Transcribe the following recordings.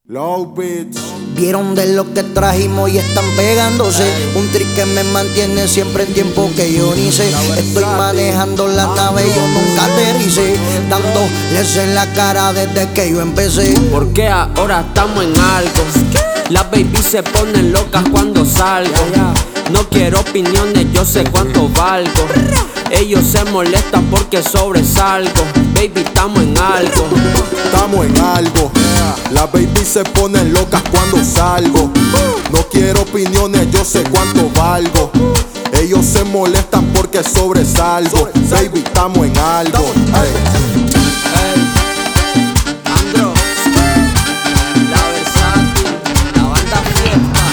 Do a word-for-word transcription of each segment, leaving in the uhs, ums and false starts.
Low Beats. Vieron de lo que trajimos y están pegándose. Un trick que me mantiene siempre en tiempo que yo ni sé. Estoy manejando la nave, yo nunca aterricé, dándoles en la cara desde que yo empecé. Porque ahora estamos en algo. Las baby se ponen locas cuando salgo. No quiero opiniones, yo sé cuánto valgo. Ellos se molestan porque sobresalgo. Baby, estamos en algo. Estamos en algo. Las baby se ponen locas cuando salgo. No quiero opiniones, yo sé cuánto valgo. Ellos se molestan porque sobresalgo. Baby, estamos en algo. Hey. Hey. Andro, la versátil, la banda fiesta.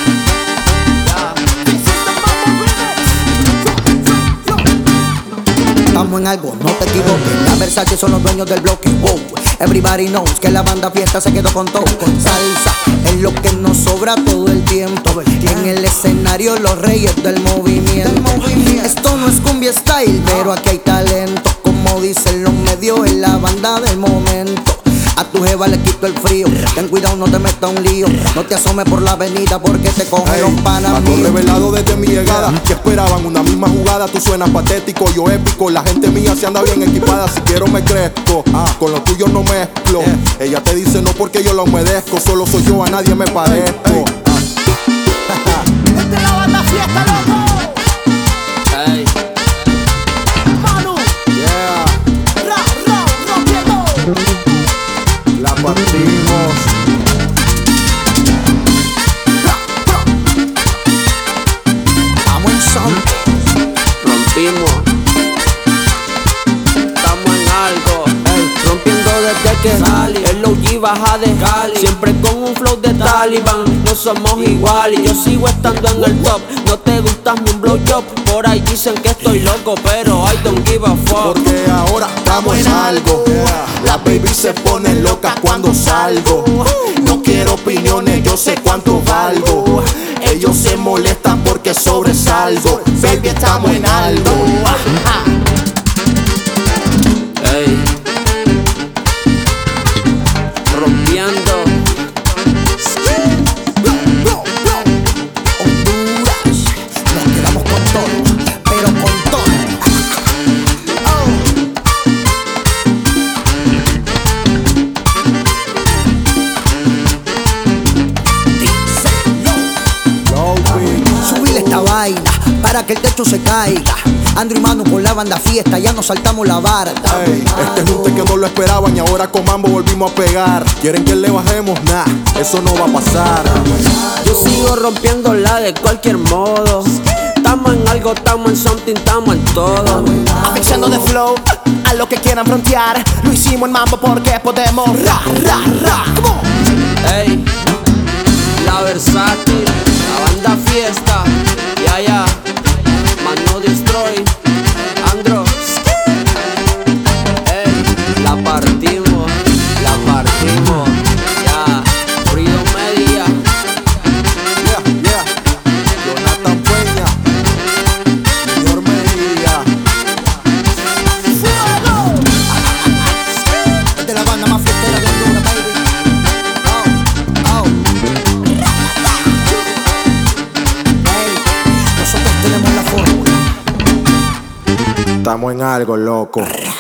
Estamos en algo, no te equivoques. La Versace son los dueños del bloque. Wow. Everybody knows que la banda fiesta se quedó con todo. Con salsa es lo que nos sobra todo el tiempo. En el escenario los reyes del movimiento. Esto no es cumbia style, pero aquí hay talento. Como dicen los medios, es la banda del momento. A tu jeva le quito el frío. Ten cuidado, no te metas un lío. No te asomes por la avenida porque te cogieron pana mío. Revelado desde mi llegada, que esperaban una misma jugada. Tú suenas patético, yo épico. La gente mía se anda bien equipada. Si quiero me crezco, ah, con lo tuyo no mezclo. Ella te dice no porque yo lo humedezco. Solo soy yo, a nadie me parezco. Esta es la banda fiesta, loco. Hey. Manu, Yeah, ra, ra, rompiendo. la partimos. Vamos en son. Rompimos. Estamos en algo. Ey, rompiendo desde que salí. El O G baja de Cali. Siempre con un flow de Taliban. No somos iguales. Yo sigo estando en el top. No te gustas mi blowjob. Por ahí dicen que estoy loco, pero I don't give a fuck. Porque ahora estamos en algo. Las baby se ponen locas cuando salgo. No quiero opiniones, yo sé cuánto valgo. Ellos se molestan porque sobresalgo. Baby, estamos en algo. Ey. Rompiendo. Honduras, nos quedamos con todo, pero con todo. Low Beats. Subile esta vaina para que el techo se caiga. Andrew y Manu con la banda fiesta, ya nos saltamos la barda. Ey, este junte que no lo esperaban y ahora con Mambo volvimos a pegar. ¿Quieren que le bajemos? Nah, eso no va a pasar. Yo sigo rompiendo la de cualquier modo. Estamos en algo, estamos en something, estamos en todo. Afeccionando de flow a lo que quieran frontear. Lo hicimos en mambo porque podemos. Ra, ra, ra. Come on. Ey, la versátil, la banda fiesta. Ya, ya, Mano Destroy, Andro. Ey, la partimos, la partimos. Ya, Freedom Media. Yeah, yeah. Jonathan Peña, señor Medina. ¡Fuego! Es de la banda más fiestera de Honduras, baby. Oh, oh. Hey, nosotros tenemos la fórmula. Estamos en algo, loco.